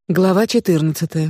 Глава 14.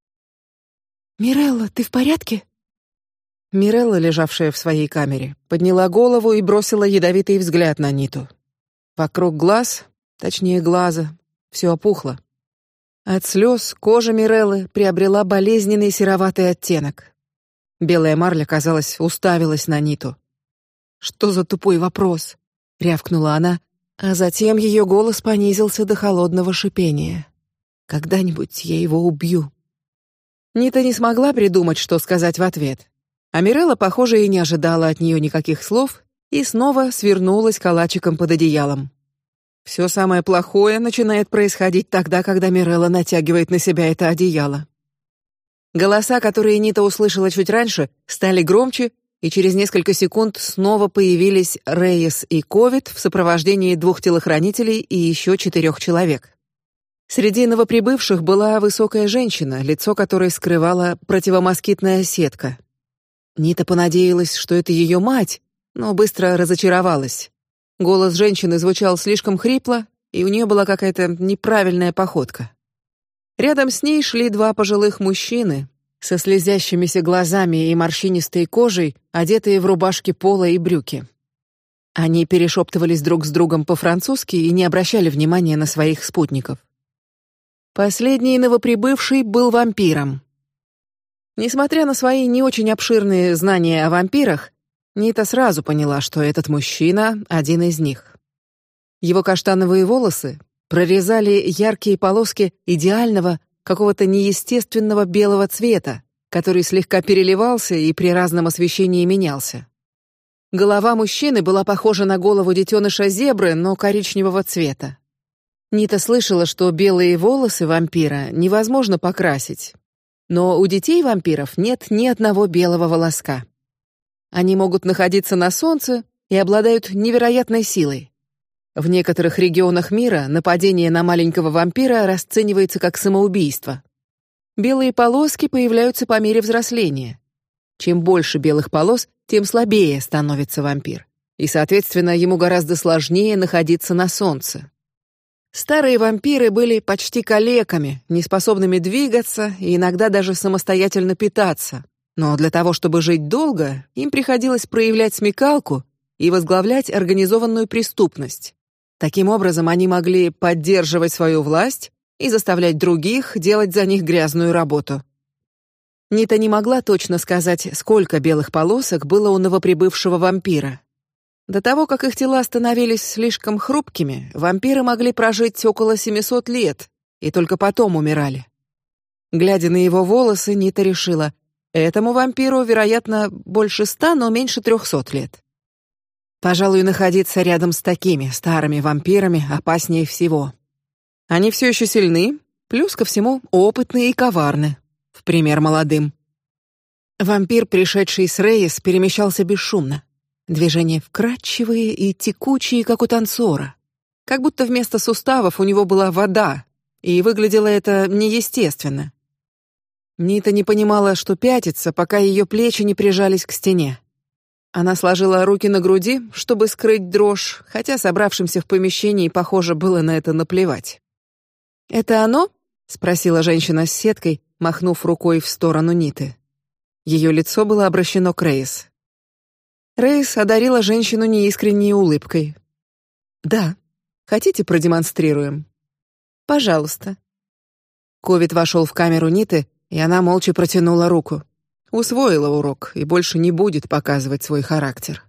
«Мирелла, ты в порядке?» Мирелла, лежавшая в своей камере, подняла голову и бросила ядовитый взгляд на Ниту. Вокруг глаз, точнее глаза, все опухло. От слез кожа Миреллы приобрела болезненный сероватый оттенок. Белая марля, казалось, уставилась на Ниту. «Что за тупой вопрос?» — рявкнула она, а затем ее голос понизился до холодного шипения. «Когда-нибудь я его убью». Нита не смогла придумать, что сказать в ответ. А Мирелла, похоже, и не ожидала от нее никаких слов и снова свернулась калачиком под одеялом. Все самое плохое начинает происходить тогда, когда Мирелла натягивает на себя это одеяло. Голоса, которые Нита услышала чуть раньше, стали громче, и через несколько секунд снова появились Рейес и Ковид в сопровождении 2 телохранителей и еще 4 человек. Среди новоприбывших была высокая женщина, лицо которой скрывала противомоскитная сетка. Нита понадеялась, что это ее мать, но быстро разочаровалась. Голос женщины звучал слишком хрипло, и у нее была какая-то неправильная походка. Рядом с ней шли 2 пожилых мужчины со слезящимися глазами и морщинистой кожей, одетые в рубашки пола и брюки. Они перешептывались друг с другом по-французски и не обращали внимания на своих спутников. Последний новоприбывший был вампиром. Несмотря на свои не очень обширные знания о вампирах, Нита сразу поняла, что этот мужчина один из них. Его каштановые волосы прорезали яркие полоски идеального, какого-то неестественного белого цвета, который слегка переливался и при разном освещении менялся. Голова мужчины была похожа на голову детеныша зебры, но коричневого цвета. Нита слышала, что белые волосы вампира невозможно покрасить, но у детей вампиров нет ни одного белого волоска. Они могут находиться на солнце и обладают невероятной силой. В некоторых регионах мира нападение на маленького вампира расценивается как самоубийство. Белые полоски появляются по мере взросления. Чем больше белых полос, тем слабее становится вампир, и, соответственно, ему гораздо сложнее находиться на солнце. Старые вампиры были почти калеками, неспособными двигаться и иногда даже самостоятельно питаться. Но для того, чтобы жить долго, им приходилось проявлять смекалку и возглавлять организованную преступность. Таким образом, они могли поддерживать свою власть и заставлять других делать за них грязную работу. Нита не могла точно сказать, сколько белых полосок было у новоприбывшего вампира. До того, как их тела становились слишком хрупкими, вампиры могли прожить около 700 лет и только потом умирали. Глядя на его волосы, Нита решила, этому вампиру, вероятно, больше 100, но меньше 300 лет. Пожалуй, находиться рядом с такими старыми вампирами опаснее всего. Они все еще сильны, плюс ко всему опытны и коварны, в пример молодым. Вампир, пришедший с Рейес, перемещался бесшумно. Движения вкрадчивые и текучие, как у танцора. Как будто вместо суставов у него была вода, и выглядело это неестественно. Нита не понимала, что пятится, пока ее плечи не прижались к стене. Она сложила руки на груди, чтобы скрыть дрожь, хотя собравшимся в помещении, похоже, было на это наплевать. «Это оно?» — спросила женщина с сеткой, махнув рукой в сторону Ниты. Ее лицо было обращено к Рейс. Рейс одарила женщину неискренней улыбкой. «Да. Хотите, продемонстрируем?» «Пожалуйста». Ковид вошел в камеру Ниты, и она молча протянула руку. Усвоила урок и больше не будет показывать свой характер.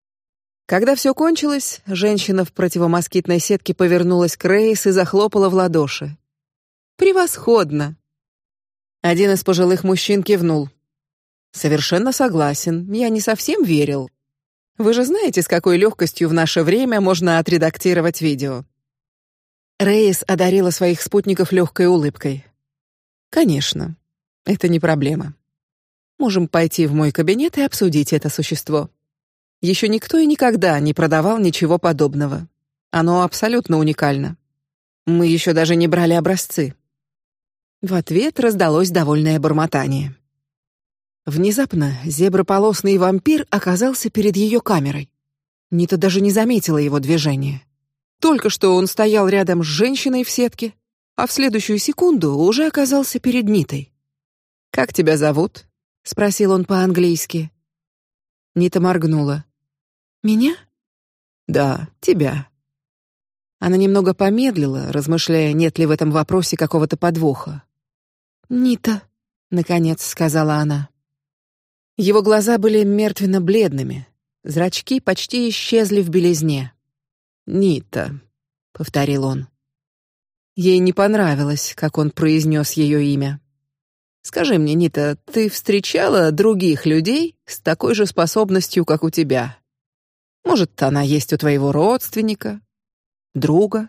Когда все кончилось, женщина в противомоскитной сетке повернулась к Рейс и захлопала в ладоши. «Превосходно!» Один из пожилых мужчин кивнул. «Совершенно согласен. Я не совсем верил. Вы же знаете, с какой легкостью в наше время можно отредактировать видео». Рейс одарила своих спутников легкой улыбкой. «Конечно, это не проблема. Можем пойти в мой кабинет и обсудить это существо. Еще никто и никогда не продавал ничего подобного. Оно абсолютно уникально. Мы еще даже не брали образцы». В ответ раздалось довольное бормотание. Внезапно зеброполосный вампир оказался перед ее камерой. Нита даже не заметила его движения. Только что он стоял рядом с женщиной в сетке, а в следующую секунду уже оказался перед Нитой. «Как тебя зовут?» — спросил он по-английски. Нита моргнула. «Меня?» «Да, тебя». Она немного помедлила, размышляя, нет ли в этом вопросе какого-то подвоха. «Нита», — наконец сказала она. Его глаза были мертвенно-бледными, зрачки почти исчезли в белизне. «Нита», — повторил он. Ей не понравилось, как он произнес ее имя. «Скажи мне, Нита, ты встречала других людей с такой же способностью, как у тебя? Может, она есть у твоего родственника, друга?»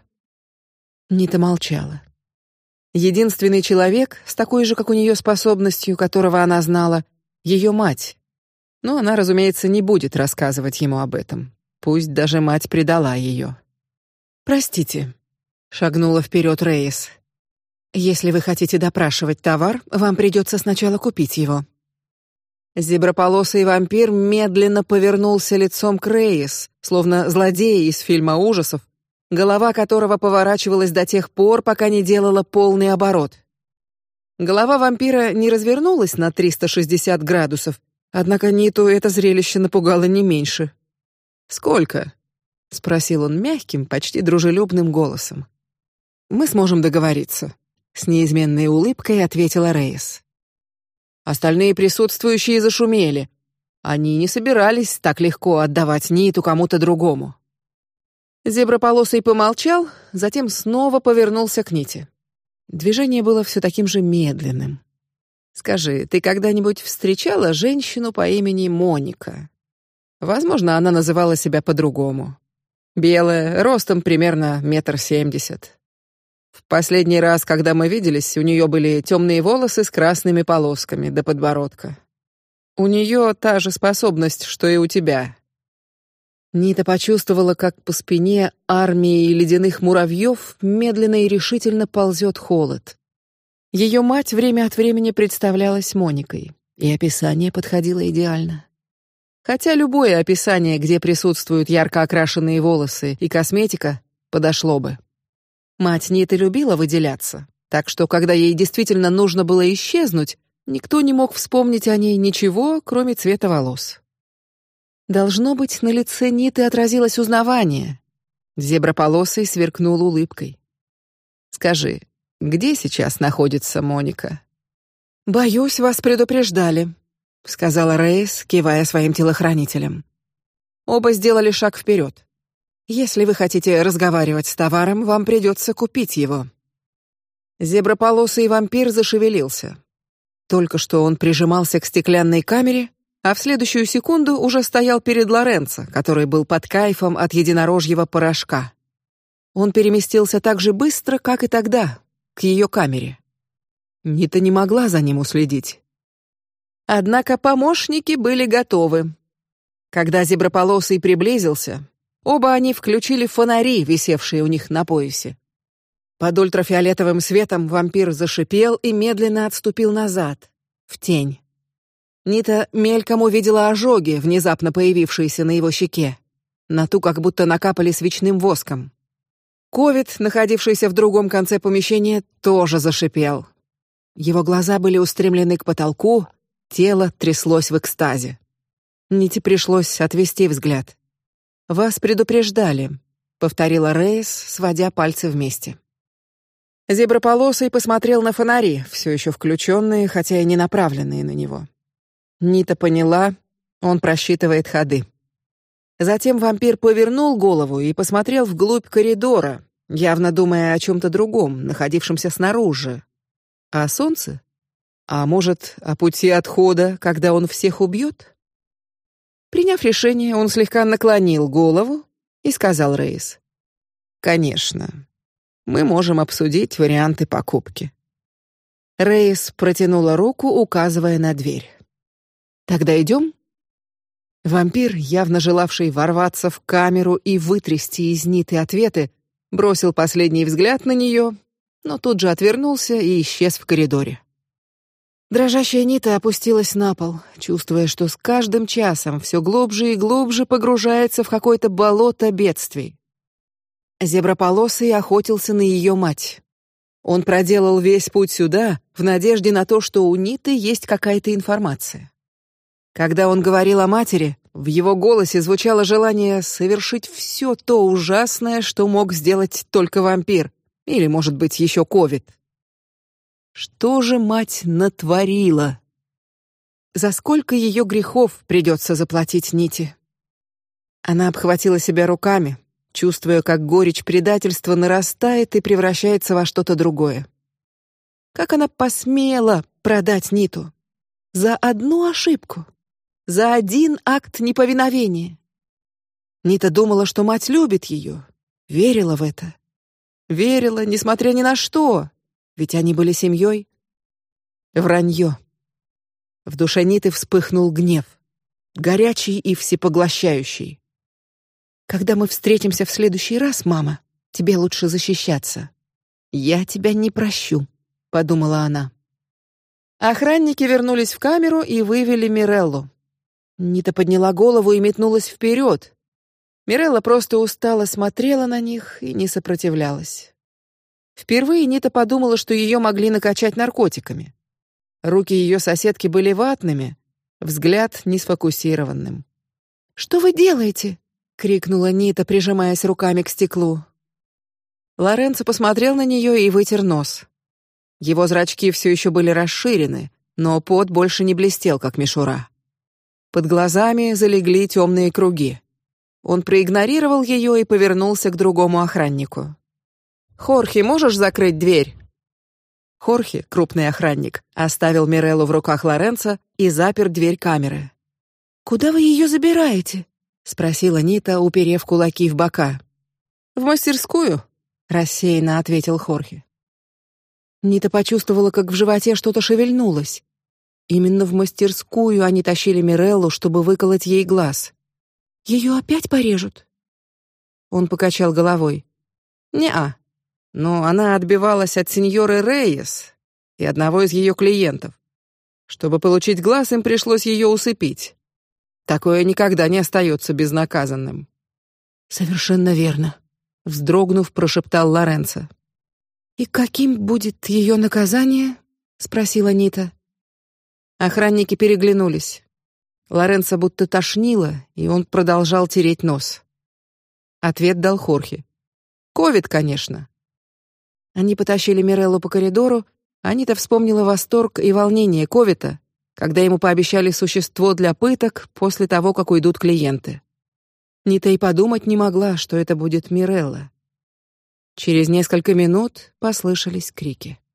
Нита молчала. Единственный человек с такой же, как у нее, способностью, которого она знала, ее мать. Но она, разумеется, не будет рассказывать ему об этом. Пусть даже мать предала ее. «Простите», — шагнула вперед Рейс. «Если вы хотите допрашивать товар, вам придется сначала купить его». Зеброполосый вампир медленно повернулся лицом к Рейс, словно злодей из фильма ужасов, голова которого поворачивалась до тех пор, пока не делала полный оборот. Голова вампира не развернулась на 360 градусов, однако Ниту это зрелище напугало не меньше. «Сколько?» — спросил он мягким, почти дружелюбным голосом. «Мы сможем договориться», — с неизменной улыбкой ответила Рейс. Остальные присутствующие зашумели. Они не собирались так легко отдавать Ниту кому-то другому. Зеброполосый помолчал, затем снова повернулся к Ните. Движение было все таким же медленным. «Скажи, ты когда-нибудь встречала женщину по имени Моника? Возможно, она называла себя по-другому. Белая, ростом примерно 1,70 м. В последний раз, когда мы виделись, у нее были темные волосы с красными полосками до подбородка. У нее та же способность, что и у тебя». Нита почувствовала, как по спине армии ледяных муравьев медленно и решительно ползет холод. Ее мать время от времени представлялась Моникой, и описание подходило идеально. Хотя любое описание, где присутствуют ярко окрашенные волосы и косметика, подошло бы. Мать Ниты любила выделяться, так что, когда ей действительно нужно было исчезнуть, никто не мог вспомнить о ней ничего, кроме цвета волос. Должно быть, на лице Ниты отразилось узнавание. Зеброполосый сверкнул улыбкой. «Скажи, где сейчас находится Моника?» «Боюсь, вас предупреждали», — сказала Рейс, кивая своим телохранителям. Оба сделали шаг вперед. «Если вы хотите разговаривать с товаром, вам придется купить его». Зеброполосый вампир зашевелился. Только что он прижимался к стеклянной камере, а в следующую секунду уже стоял перед Лоренцо, который был под кайфом от единорожьего порошка. Он переместился так же быстро, как и тогда, к ее камере. Нита не могла за ним уследить. Однако помощники были готовы. Когда Зеброполосый приблизился, оба они включили фонари, висевшие у них на поясе. Под ультрафиолетовым светом вампир зашипел и медленно отступил назад, в тень. Нита мельком увидела ожоги, внезапно появившиеся на его щеке. На ту как будто накапали свечным воском. Ковид, находившийся в другом конце помещения, тоже зашипел. Его глаза были устремлены к потолку, тело тряслось в экстазе. Ните пришлось отвести взгляд. «Вас предупреждали», — повторила Рейс, сводя пальцы вместе. Зеброполосый посмотрел на фонари, все еще включенные, хотя и не направленные на него. Нита поняла, он просчитывает ходы. Затем вампир повернул голову и посмотрел вглубь коридора, явно думая о чем-то другом, находившемся снаружи. О солнце? А может, о пути отхода, когда он всех убьет? Приняв решение, он слегка наклонил голову и сказал Рейс: «Конечно, мы можем обсудить варианты покупки». Рейс протянула руку, указывая на дверь. «Тогда идем?» Вампир, явно желавший ворваться в камеру и вытрясти из Ниты ответы, бросил последний взгляд на нее, но тут же отвернулся и исчез в коридоре. Дрожащая Нита опустилась на пол, чувствуя, что с каждым часом все глубже и глубже погружается в какое-то болото бедствий. Зеброполосый охотился на ее мать. Он проделал весь путь сюда в надежде на то, что у Ниты есть какая-то информация. Когда он говорил о матери, в его голосе звучало желание совершить все то ужасное, что мог сделать только вампир, или, может быть, еще ковид. Что же мать натворила? За сколько ее грехов придется заплатить Ните? Она обхватила себя руками, чувствуя, как горечь предательства нарастает и превращается во что-то другое. Как она посмела продать Ниту? За одну ошибку, за один акт неповиновения. Нита думала, что мать любит ее, верила в это. Верила, несмотря ни на что, ведь они были семьей. Вранье. В душе Ниты вспыхнул гнев, горячий и всепоглощающий. Когда мы встретимся в следующий раз, мама, тебе лучше защищаться. Я тебя не прощу, подумала она. Охранники вернулись в камеру и вывели Миреллу. Нита подняла голову и метнулась вперед. Мирелла просто устало смотрела на них и не сопротивлялась. Впервые Нита подумала, что ее могли накачать наркотиками. Руки ее соседки были ватными, взгляд несфокусированным. Что вы делаете? крикнула Нита, прижимаясь руками к стеклу. Лоренцо посмотрел на нее и вытер нос. Его зрачки все еще были расширены, но пот больше не блестел, как мишура. Под глазами залегли темные круги. Он проигнорировал ее и повернулся к другому охраннику. Хорхе, можешь закрыть дверь? Хорхе, крупный охранник, оставил Миреллу в руках Лоренцо и запер дверь камеры. Куда вы ее забираете? спросила Нита, уперев кулаки в бока. В мастерскую, рассеянно ответил Хорхе. Нита почувствовала, как в животе что-то шевельнулось. Именно в мастерскую они тащили Миреллу, чтобы выколоть ей глаз. Ее опять порежут? Он покачал головой. Не-а. Но она отбивалась от сеньоры Рейес и одного из ее клиентов. Чтобы получить глаз, им пришлось ее усыпить. Такое никогда не остается безнаказанным. Совершенно верно, вздрогнув, прошептал Лоренцо. И каким будет ее наказание? спросила Нита. Охранники переглянулись. Лоренцо будто тошнило, и он продолжал тереть нос. Ответ дал Хорхе. Ковид, конечно. Они потащили Миреллу по коридору, а Нита вспомнила восторг и волнение Ковида, когда ему пообещали существо для пыток после того, как уйдут клиенты. Нита и подумать не могла, что это будет Мирелла. Через несколько минут послышались крики.